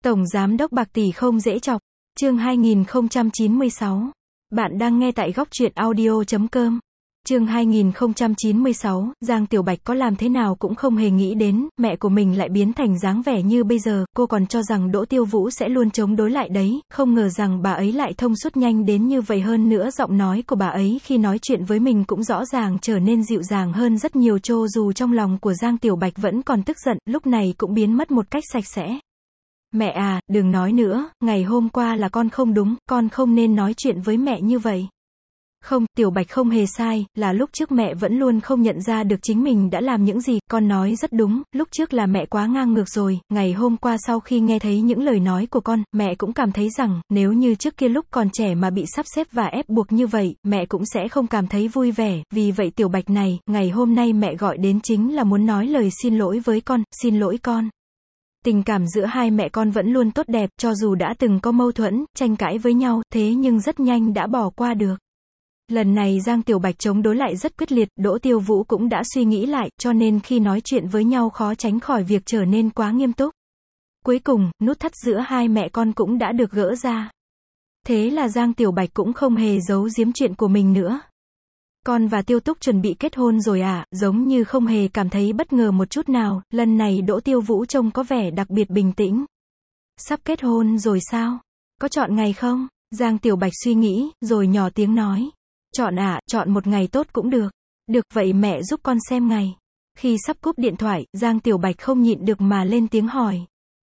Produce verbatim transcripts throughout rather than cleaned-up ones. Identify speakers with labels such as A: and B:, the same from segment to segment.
A: Tổng Giám đốc bạc tỷ không dễ chọc. Chương hai nghìn không trăm chín mươi sáu. Bạn đang nghe tại góc truyện audio chấm com. Chương hai nghìn không trăm chín mươi sáu, Giang Tiểu Bạch có làm thế nào cũng không hề nghĩ đến, mẹ của mình lại biến thành dáng vẻ như bây giờ, cô còn cho rằng Đỗ Tiêu Vũ sẽ luôn chống đối lại đấy, không ngờ rằng bà ấy lại thông suốt nhanh đến như vậy, hơn nữa giọng nói của bà ấy khi nói chuyện với mình cũng rõ ràng trở nên dịu dàng hơn rất nhiều, cho dù trong lòng của Giang Tiểu Bạch vẫn còn tức giận, lúc này cũng biến mất một cách sạch sẽ. Mẹ à, đừng nói nữa, ngày hôm qua là con không đúng, con không nên nói chuyện với mẹ như vậy. Không, Tiểu Bạch không hề sai, là lúc trước mẹ vẫn luôn không nhận ra được chính mình đã làm những gì, con nói rất đúng, lúc trước là mẹ quá ngang ngược rồi, ngày hôm qua sau khi nghe thấy những lời nói của con, mẹ cũng cảm thấy rằng, nếu như trước kia lúc còn trẻ mà bị sắp xếp và ép buộc như vậy, mẹ cũng sẽ không cảm thấy vui vẻ, vì vậy Tiểu Bạch này, ngày hôm nay mẹ gọi đến chính là muốn nói lời xin lỗi với con, xin lỗi con. Tình cảm giữa hai mẹ con vẫn luôn tốt đẹp, cho dù đã từng có mâu thuẫn, tranh cãi với nhau, thế nhưng rất nhanh đã bỏ qua được. Lần này Giang Tiểu Bạch chống đối lại rất quyết liệt, Đỗ Tiêu Vũ cũng đã suy nghĩ lại, cho nên khi nói chuyện với nhau khó tránh khỏi việc trở nên quá nghiêm túc. Cuối cùng, nút thắt giữa hai mẹ con cũng đã được gỡ ra. Thế là Giang Tiểu Bạch cũng không hề giấu giếm chuyện của mình nữa. Con và Tiêu Túc chuẩn bị kết hôn rồi à, giống như không hề cảm thấy bất ngờ một chút nào, lần này Đỗ Tiêu Vũ trông có vẻ đặc biệt bình tĩnh. Sắp kết hôn rồi sao? Có chọn ngày không? Giang Tiểu Bạch suy nghĩ, rồi nhỏ tiếng nói. Chọn à, chọn một ngày tốt cũng được. Được, vậy mẹ giúp con xem ngày. Khi sắp cúp điện thoại, Giang Tiểu Bạch không nhịn được mà lên tiếng hỏi.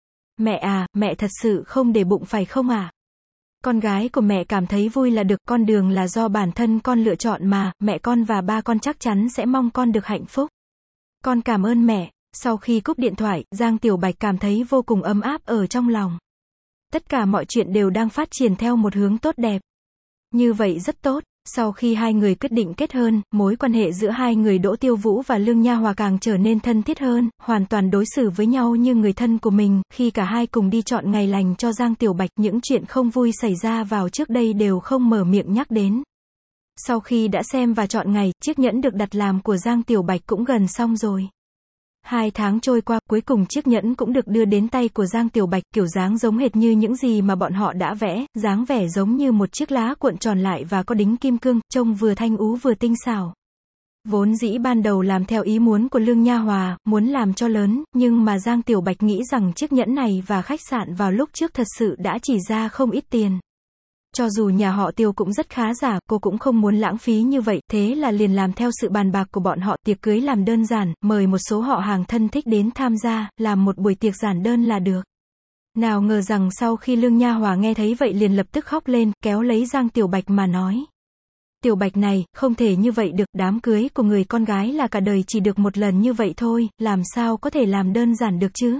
A: Mẹ à, mẹ thật sự không để bụng phải không à? Con gái của mẹ cảm thấy vui là được, con đường là do bản thân con lựa chọn mà, mẹ con và ba con chắc chắn sẽ mong con được hạnh phúc. Con cảm ơn mẹ. Sau khi cúp điện thoại, Giang Tiểu Bạch cảm thấy vô cùng ấm áp ở trong lòng. Tất cả mọi chuyện đều đang phát triển theo một hướng tốt đẹp. Như vậy rất tốt. Sau khi hai người quyết định kết hôn, mối quan hệ giữa hai người Đỗ Tiêu Vũ và Lương Nha Hòa càng trở nên thân thiết hơn, hoàn toàn đối xử với nhau như người thân của mình, khi cả hai cùng đi chọn ngày lành cho Giang Tiểu Bạch, những chuyện không vui xảy ra vào trước đây đều không mở miệng nhắc đến. Sau khi đã xem và chọn ngày, chiếc nhẫn được đặt làm của Giang Tiểu Bạch cũng gần xong rồi. Hai tháng trôi qua, cuối cùng chiếc nhẫn cũng được đưa đến tay của Giang Tiểu Bạch, kiểu dáng giống hệt như những gì mà bọn họ đã vẽ, dáng vẻ giống như một chiếc lá cuộn tròn lại và có đính kim cương, trông vừa thanh ú vừa tinh xảo. Vốn dĩ ban đầu làm theo ý muốn của Lương Nha Hòa, muốn làm cho lớn, nhưng mà Giang Tiểu Bạch nghĩ rằng chiếc nhẫn này và khách sạn vào lúc trước thật sự đã chỉ ra không ít tiền. Cho dù nhà họ Tiêu cũng rất khá giả, cô cũng không muốn lãng phí như vậy, thế là liền làm theo sự bàn bạc của bọn họ, tiệc cưới làm đơn giản, mời một số họ hàng thân thích đến tham gia, làm một buổi tiệc giản đơn là được. Nào ngờ rằng sau khi Lương Nha Hòa nghe thấy vậy liền lập tức khóc lên, kéo lấy Giang Tiểu Bạch mà nói. Tiểu Bạch này, không thể như vậy được, đám cưới của người con gái là cả đời chỉ được một lần như vậy thôi, làm sao có thể làm đơn giản được chứ?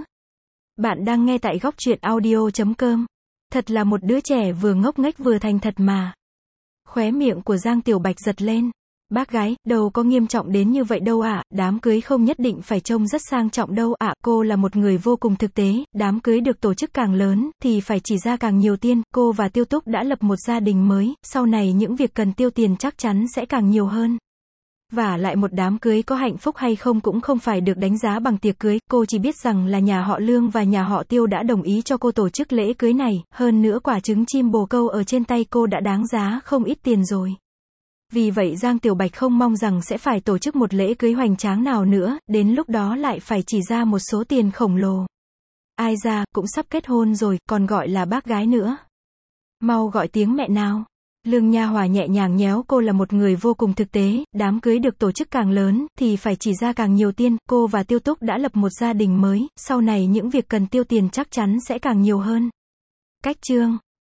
A: Bạn đang nghe tại góc truyện audio chấm com. Thật là một đứa trẻ vừa ngốc nghếch vừa thành thật mà. Khóe miệng của Giang Tiểu Bạch giật lên. Bác gái, đâu có nghiêm trọng đến như vậy đâu ạ, à, đám cưới không nhất định phải trông rất sang trọng đâu ạ, à, cô là một người vô cùng thực tế, đám cưới được tổ chức càng lớn, thì phải chỉ ra càng nhiều tiền, cô và Tiêu Túc đã lập một gia đình mới, sau này những việc cần tiêu tiền chắc chắn sẽ càng nhiều hơn. Và lại một đám cưới có hạnh phúc hay không cũng không phải được đánh giá bằng tiệc cưới, cô chỉ biết rằng là nhà họ Lương và nhà họ Tiêu đã đồng ý cho cô tổ chức lễ cưới này, hơn nữa quả trứng chim bồ câu ở trên tay cô đã đáng giá không ít tiền rồi. Vì vậy Giang Tiểu Bạch không mong rằng sẽ phải tổ chức một lễ cưới hoành tráng nào nữa, đến lúc đó lại phải chỉ ra một số tiền khổng lồ. Ai ra, cũng sắp kết hôn rồi, còn gọi là bác gái nữa. Mau gọi tiếng mẹ nào. Lương Nha Hòa nhẹ nhàng nhéo cô là một người vô cùng thực tế, đám cưới được tổ chức càng lớn, thì phải chỉ ra càng nhiều tiền, cô và Tiêu Túc đã lập một gia đình mới, sau này những việc cần tiêu tiền chắc chắn sẽ càng nhiều hơn. Cách chương